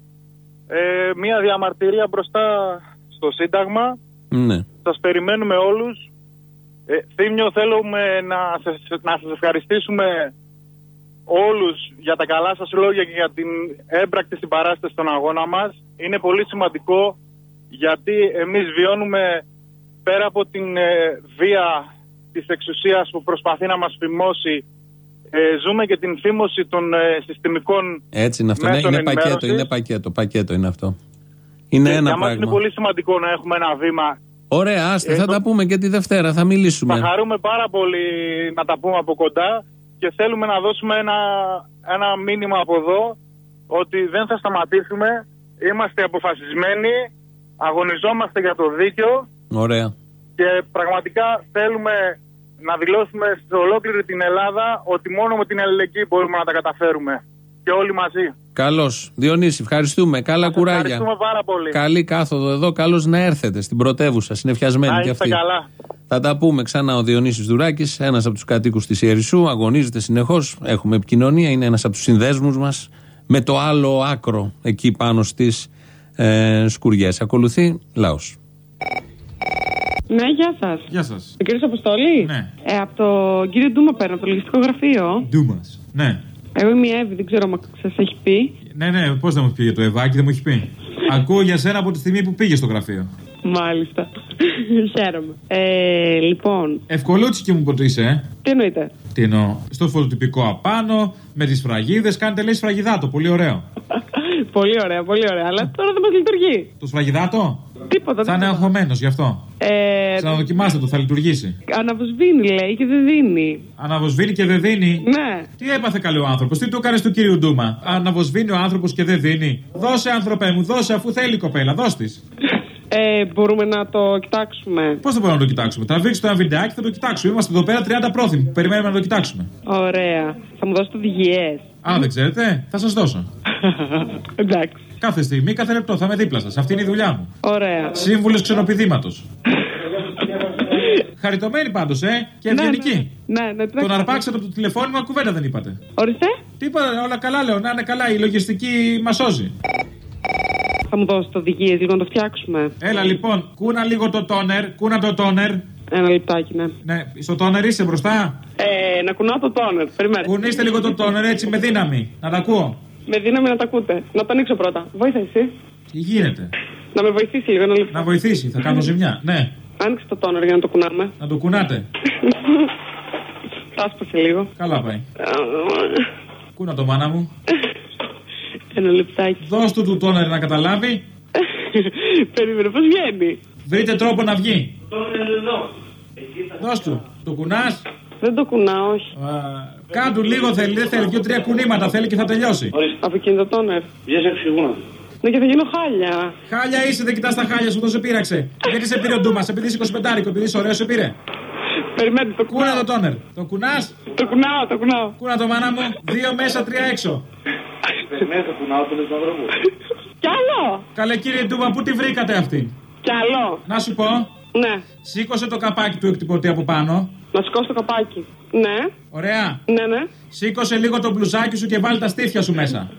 μια διαμαρτυρία μπροστά στο Σύνταγμα. Ναι. Σας περιμένουμε όλους. Θύμιο, θέλουμε να σας ευχαριστήσουμε όλους για τα καλά σας λόγια και για την έμπρακτη συμπαράσταση στον αγώνα μας. Είναι πολύ σημαντικό, γιατί εμείς βιώνουμε, πέρα από την βία της εξουσίας που προσπαθεί να μας φημώσει, ζούμε και την φήμωση των συστημικών. Έτσι είναι αυτό. Είναι πακέτο είναι αυτό. Είναι ένα για μας πράγμα. είναι πολύ σημαντικό να έχουμε ένα βήμα. Ωραία, άστε, θα τα πούμε και τη Δευτέρα, θα μιλήσουμε. Θα χαρούμε πάρα πολύ να τα πούμε από κοντά και θέλουμε να δώσουμε ένα μήνυμα από εδώ, ότι δεν θα σταματήσουμε, είμαστε αποφασισμένοι, αγωνιζόμαστε για το δίκαιο. Ωραία. Και πραγματικά θέλουμε να δηλώσουμε σε ολόκληρη την Ελλάδα ότι μόνο με την αλληλεγγύη μπορούμε να τα καταφέρουμε. Και όλοι μαζί. Καλώς. Διονύση, ευχαριστούμε. Καλά κουράγια. Ευχαριστούμε πάρα πολύ. Καλή κάθοδο εδώ. Καλώς να έρθετε στην πρωτεύουσα. Συνεφιασμένοι κι αυτοί. Καλά. Θα τα πούμε ξανά. Ο Διονύσης Δουράκης, ένας από τους κατοίκους της Ιερισσού, αγωνίζεται συνεχώς. Έχουμε επικοινωνία. Είναι ένας από τους συνδέσμους μας με το άλλο άκρο εκεί πάνω στις σκουριές. Ακολουθεί λαός. Ναι, γεια σας. Γεια σας. Ο κύριος Αποστόλη. Ναι. Από το κύριο Ντούμα παίρνω, από το λογιστικό γραφείο. Ντούμας. Ναι. Εγώ είμαι η Εύη, δεν ξέρω αν σας έχει πει. Ναι, πώς δεν μου πει για το Ευάκι, δεν μου έχει πει. Ακούω για σένα από τη στιγμή που πήγε στο γραφείο. Μάλιστα. Χαίρομαι. Λοιπόν. Ευκολούτσικη μου που είσαι, Τι εννοείτε? Τι εννοώ? Στο φωτοτυπικό απάνω, με τις φραγίδες, κάνετε λέει σφραγιδάτο. Πολύ ωραίο. Πολύ ωραία, πολύ ωραία. Αλλά τώρα δεν μας λειτουργεί. Το σφραγιδάτο? Τίποτα. Θα είναι αγχωμένος γι' αυτό. Ξαναδοκιμάστε το, θα λειτουργήσει. Αναβοσβήνει λέει και δεν δίνει. Αναβοσβήνει και δεν δίνει. Ναι. Τι έπαθε καλή ο άνθρωπος, τι του έκανες του κύριου Ντούμα? Αναβοσβήνει ο άνθρωπος και δεν δίνει. Δώσε, άνθρωπέ μου, δώσε, αφού θέλει η κοπέλα, δώσ' της. Μπορούμε να το κοιτάξουμε. Πώς δεν μπορούμε να το κοιτάξουμε? Τραβήξτε το ένα βιντεάκι, θα το κοιτάξουμε. Είμαστε εδώ πέρα 30 πρόθυμοι που περιμένουμε να το κοιτάξουμε. Ωραία. Θα μου δώσετε οδηγίες? Αν δεν ξέρετε, θα σας δώσω. Εντάξει. Κάθε στιγμή, κάθε λεπτό θα είμαι δίπλα σας. Αυτή είναι η δουλειά μου. Ωραία. Σύμβουλος ξενοπηδήματος. Χαριτωμένη πάντως, και ευγενική. Ναι. Τον αρπάξατε από το τηλεφώνημα, κουβέντα δεν είπατε. Ορίστε. Τι είπατε, όλα καλά λέω, να είναι καλά, η λογιστική μας σώζει. Θα μου δώσετε οδηγίες λίγο να το φτιάξουμε. Έλα λοιπόν, κούνα λίγο το τόνερ, κούνα το τόνερ. Ένα λεπτάκι, ναι. Ναι, στο τόνερ είσαι μπροστά. Να κουνάω το τόνερ, περιμένετε. Κουνήστε λίγο το τόνερ έτσι με δύναμη, να τα ακούω. Με δύναμη να τα ακούτε. Να το ανοίξω πρώτα. Βοήθα εσύ. Τι γίνεται? Να με βοηθήσει λίγο, ένα λεπτό. Να βοηθήσει, θα κάνω ζημιά, ναι. Άνοιξε το τόνερ για να το κουνάμε. Να το κουνάτε. Άσπασε λίγο. Καλά πάει. Κούνα το, μάνα μου. Ένα λεπτάκι. Δώσ' του τόνερ να καταλάβει. Περίμενε, πώς βγαίνει. Βρείτε τρόπο να βγει. Δώσ' του. Το κουνάς. Δεν το κουνάω, όχι. Κάντου λίγο θέλει, δεν θέλει. 2-3 κουνήματα θέλει και θα τελειώσει. Από εκείνο το τόνερ. Βγες εξηγούνα. Ναι, και θα γίνω χάλια. Χάλια είσαι, δεν κοιτάς τα χάλια σου, το σε πείραξε. Γιατί σε πήρε ο Ντούμας, επειδή είσαι 25άρικο, επειδή είσαι ωραίο, σε πήρε. Περιμένετε, το κουνάω. Κούνα το τόνερ. Το κουνάς. Το κουνάω. Κούνα το μάνα μου. 2 μέσα, 3 έξω. Περιμένετε, το κουνάω, το λες μαύρο μου. Κι άλλο. Καλέ κύριε Ντούμα, πού τη βρήκατε αυτή. Κι άλλο. Να σου πω. Ναι. Σήκωσε το καπάκι του εκτυπωτή από πάνω. Να σηκώσω το καπάκι. Ναι. Ωραία. Ναι. Σήκωσε λίγο το μπλουζάκι σου και βάλει τα στήθια σου μέσα.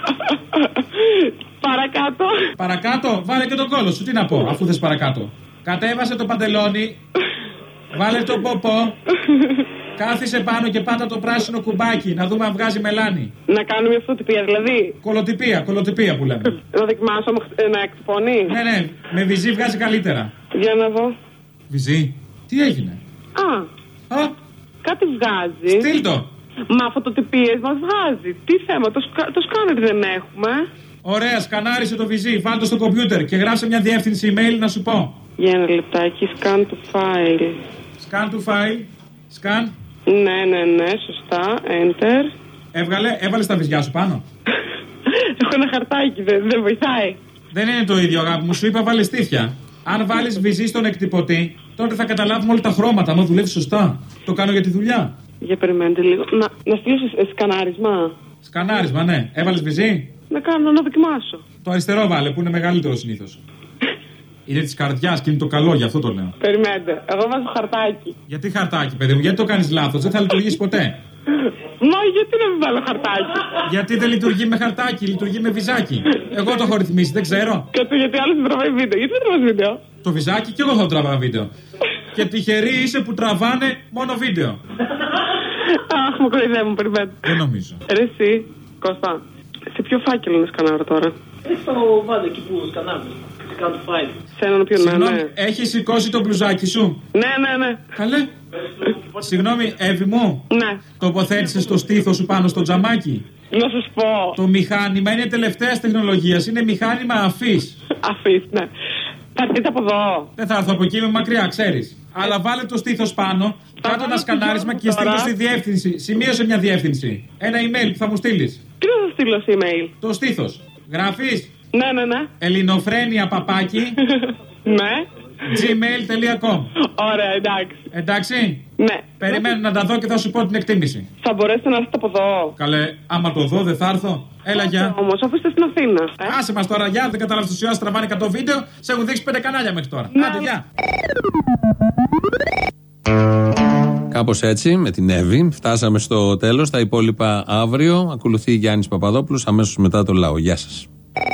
Παρακάτω. Παρακάτω, βάλε και τον κόλο σου. Τι να πω, αφού θες παρακάτω. Κατέβασε το παντελόνι. Βάλε το ποπό. Κάθισε πάνω και πάτα το πράσινο κουμπάκι. Να δούμε αν βγάζει μελάνι. Να κάνουμε μια φωτοτυπία δηλαδή. Κολοτυπία που λέμε. Να δοκιμάσω να εκτυπώνει. Ναι, με βυζί βγάζει καλύτερα. Για να δω. Βυζί, τι έγινε. Α, κάτι βγάζει. Στείλ το. Μα φωτοτυπίες μας βγάζει. Τι θέμα, το σκάνερ δεν έχουμε. Ωραία, σκανάρισε το βυζί, βάλ το στο κομπιούτερ και γράψε μια διεύθυνση email να σου πω. Για ένα λεπτάκι, scan to file. Scan to file, scan. Ναι, σωστά, enter. Έβαλες τα βυζιά σου πάνω. Έχω ένα χαρτάκι, δεν βοηθάει. Δεν είναι το ίδιο, αγάπη μου, σου είπα βάλε στήθια. Αν βάλεις βυζί στον εκτυπωτή, τότε θα καταλάβουμε όλα τα χρώματα, άμα δουλεύει σωστά. Το κάνω για τη δουλειά. Για περιμένετε λίγο. Να στείλω σκανάρισμα. Σκανάρισμα, ναι. Έβαλες βυζί. Να δοκιμάσω. Το αριστερό βάλε, που είναι μεγαλύτερο συνήθως. Είναι της καρδιάς και είναι το καλό, γι' αυτό το λέω. Περιμένετε, εγώ βάζω χαρτάκι. Γιατί χαρτάκι, παιδί μου, γιατί το κάνεις λάθος, δεν θα λειτουργήσει ποτέ. Μα γιατί να μην βάλω χαρτάκι. Γιατί δεν λειτουργεί με χαρτάκι, λειτουργεί με βυζάκι. Εγώ το έχω ρυθμίσει, δεν ξέρω. Γιατί άλλο δεν τραβάει βίντεο. Γιατί δεν τραβάει βίντεο. Το βυζάκι και εγώ θα τραβάω βίντεο. Και τυχεροί είσαι που τραβάνε μόνο βίντεο. Αχ, μου κοροϊδεύουν, περιμένετε. Δεν νομίζω. Ρε εσύ, Κώστα, σε ποιο φάκελο είναι σκανάρω τώρα. Έχει το βάλε εκεί που σκανάρω. Κάνω file. Σε έναν ποιον ναι. Έχει σηκώσει το μπλουζάκι σου. Ναι. Καλέ. Συγγνώμη, Εύη μου. Ναι. Τοποθέτησες το στήθο σου πάνω στο τζαμάκι. Να σας πω. Το μηχάνημα είναι τελευταίας τεχνολογίας. Είναι μηχάνημα αφής. Αφής, ναι. Θα έρθετε από εδώ. Δεν θα έρθω από εκεί, είμαι μακριά, ξέρεις. Αλλά βάλε το στήθος πάνω, κάτω ένα σκανάρισμα και στείλω στη διεύθυνση. Σημείωσε μια διεύθυνση. Ένα email που θα μου στείλεις. Τι να σας στείλω σε email. Το στήθος. Γράφεις. Ναι. Ελληνοφρένεια παπάκι. Ναι. gmail.com. Ωραία, εντάξει. Εντάξει. Ναι. Περιμένω να τα δω και θα σου πω την εκτίμηση. Θα μπορέσετε να έρθετε από εδώ. Καλέ, άμα το δω δεν θα έρθω. Έλα, γεια. Όμως, αφού είστε στην Αθήνα. Άσε μας τώρα, γεια. Δεν κατάλαβες τόση ώρα, τραβάνε 100 βίντεο. Σε έχουν δείξει 5 κανάλια μέχρι τώρα. Άντε, γεια. Κάπως έτσι, με την Εύη, φτάσαμε στο τέλος. Τα υπόλοιπα αύριο. Ακολουθεί Γιάννης Παπαδόπουλος αμέσως μετά το λαό. Γεια σας.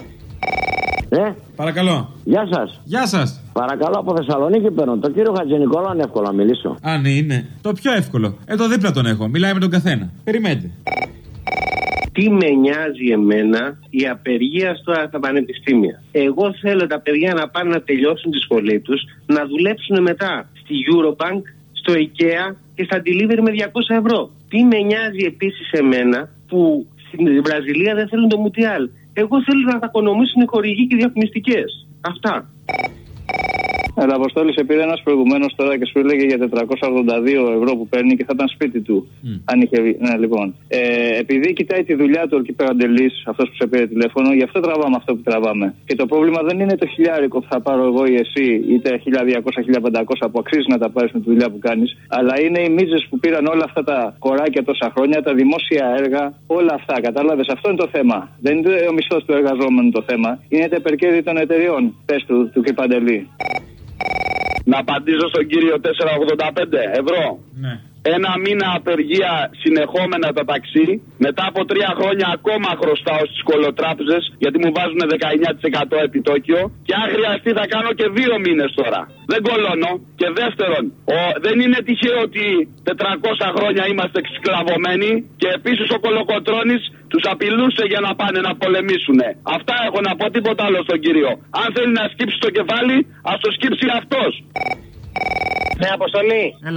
Παρακαλώ. Γεια σας. Γεια σας. Παρακαλώ, από Θεσσαλονίκη παίρνω. Το κύριο Χατζηνικόλα είναι εύκολο να μιλήσω. Αν είναι. Το πιο εύκολο. Εδώ δίπλα τον έχω. Μιλάει με τον καθένα. Περιμένετε. Τι με νοιάζει εμένα η απεργία στα πανεπιστήμια. Εγώ θέλω τα παιδιά να πάνε να τελειώσουν τη σχολή τους, να δουλέψουν μετά στη Eurobank, στο IKEA και στα delivery με 200 ευρώ. Τι με νοιάζει επίσης εμένα που στην Βραζιλία δεν θέλουν το Μουτιάλ. Εγώ θέλω να τα οικονομήσουν οι χορηγοί και οι διαφημιστικές. Αυτά. Αποστόλη, σε πήρε ένας προηγουμένος τώρα και σου έλεγε για 482 ευρώ που παίρνει και θα ήταν σπίτι του. Αν είχε βγει. Ναι, λοιπόν. Επειδή κοιτάει τη δουλειά του εκεί πέρα Ντελής, αυτός που σε πήρε τηλέφωνο, γι' αυτό τραβάμε αυτό που τραβάμε. Και το πρόβλημα δεν είναι το χιλιάρικο που θα πάρω εγώ ή εσύ, είτε 1200-1500 που αξίζει να τα πάρεις με τη δουλειά που κάνεις, αλλά είναι οι μίζες που πήραν όλα αυτά τα κοράκια τόσα χρόνια, τα δημόσια έργα, όλα αυτά. Κατάλαβες, αυτό είναι το θέμα. Δεν είναι ο μισθός του εργαζόμενου το θέμα, είναι τα υπερκέρδη των εταιριών. Πες του κ. Παντελή. Να απαντήσω στον κύριο 485 ευρώ. Ναι. Ένα μήνα απεργία συνεχόμενα τα ταξί. Μετά από 3 χρόνια ακόμα χρωστάω στις κολοτράπεζες γιατί μου βάζουν 19% επιτόκιο. Και αν χρειαστεί θα κάνω και 2 μήνες τώρα. Δεν κολώνω. Και δεύτερον, δεν είναι τυχαίο ότι 400 χρόνια είμαστε σκλαβωμένοι. Και επίσης ο Κολοκοτρώνης τους απειλούσε για να πάνε να πολεμήσουνε. Αυτά έχω να πω, τίποτα άλλο στον κύριο. Αν θέλει να σκύψει το κεφάλι, ας το σκύψει αυτός. Ναι, Αποστολή. Έλα.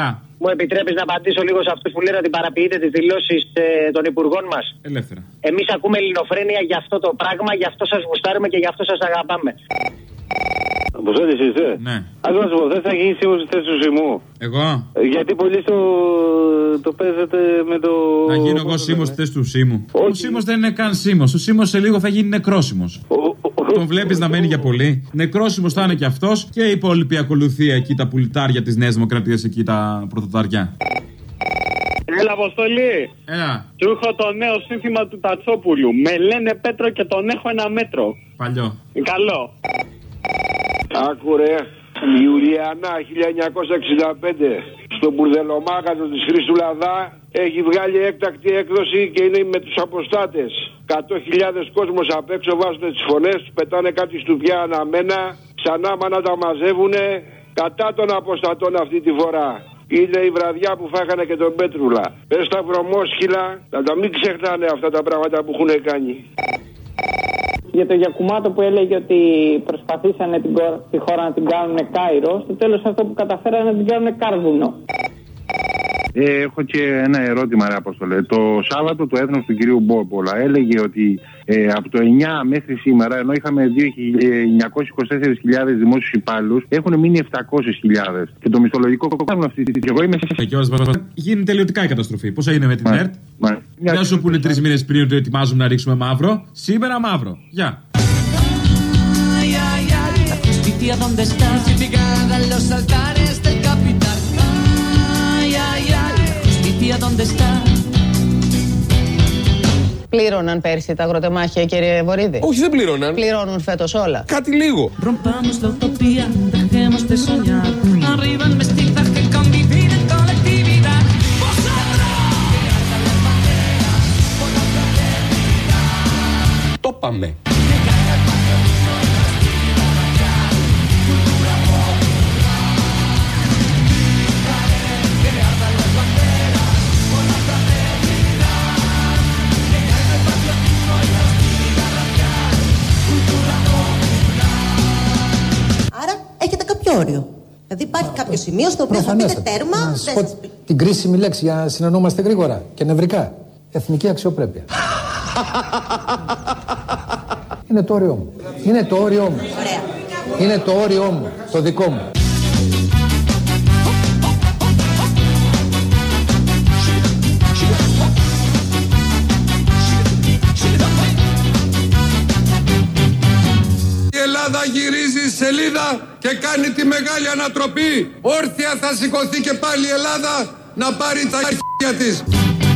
μου επιτρέπεις να απαντήσω λίγο σε αυτούς που λένε ότι παραποιείτε τις δηλώσεις των υπουργών μας? Ελεύθερα. Εμείς ακούμε ελληνοφρένεια για αυτό το πράγμα, γι' αυτό σας γουστάρουμε και γι' αυτό σας αγαπάμε. Αποστόλης είσαι? Ναι. Ας μας πω, δεν θα γίνει σίγουρος στη θέση του Σιμού. Εγώ? Γιατί πολλοί το παίζετε με το... Να γίνω εγώ Σίμος στη θέση του Σίμου. Ο Σίμος δεν είναι καν Σίμος. Ο Σίμος σε λίγο θα γίνει νεκρόσιμος. Τον βλέπεις να μένει για πολύ. Νεκρόσιμος θα είναι και αυτός και η υπόλοιπη ακολουθία εκεί, τα πουλιτάρια της Νέας Δημοκρατίας, εκεί τα πρωτοταριά. Έλα, Αποστολή. Έλα. Του έχω το νέο σύνθημα του Τατσόπουλου. Με λένε Πέτρο και τον έχω ένα μέτρο. Παλιό. Καλό. Άκουρε, Ιουλιανά 1965 στο μπουρδελομάγατο της Χρήστου Λαδά έχει βγάλει έκτακτη έκδοση και είναι με τους αποστάτες. 100.000 κόσμος απ' έξω βάζουν τις φωνές, πετάνε κάτι στουβιά αναμένα, ξανά να τα μαζεύουνε κατά των αποστατών αυτή τη φορά. Είναι η βραδιά που φάγανε και τον Πέτρουλα. Πες τα βρωμόσχυλα να τα μην ξεχνάνε αυτά τα πράγματα που έχουν κάνει. Για το Γιακουμάτο που έλεγε ότι προσπαθήσανε τη χώρα να την κάνουν Κάιρο, στο τέλος αυτό που καταφέρανε να την κάνουν Κάρβουνο. Έχω και ένα ερώτημα, ρε Απόστολε. Το Σάββατο το έθνος του κυρίου Μπόπολα έλεγε ότι από το 9 μέχρι σήμερα, ενώ είχαμε 924.000 δημόσιους υπάλληλους, έχουν μείνει 700.000. Και το μισθολογικό κάνουν αυτή τη στιγμή. Εγώ είμαι σε. Γίνει τελειωτικά η καταστροφή. Πώς έγινε με την ΕΡΤ? Μια σου που είναι 3 μήνες πριν ότι ετοιμάζουμε να ρίξουμε μαύρο. Σήμερα μαύρο. Γεια. Πλήρωναν πέρσι τα αγροτεμάχια, κύριε Βορίδη? Όχι, δεν πλήρωναν. Πληρώνουν φέτος όλα? Κάτι λίγο. Το πάμε. όριο. Δηλαδή υπάρχει κάποιο σημείο στο οποίο θα πείτε τέρμα. Την κρίσιμη λέξη για να συνεννόμαστε γρήγορα και νευρικά. Εθνική αξιοπρέπεια. Είναι το όριό μου. Είναι το όριό μου. Ωραία. Είναι το όριό μου. Το δικό μου. Η Ελλάδα γυρίζει σελίδα και κάνει τη μεγάλη ανατροπή. Όρθια θα σηκωθεί και πάλι η Ελλάδα να πάρει τα χέρια της.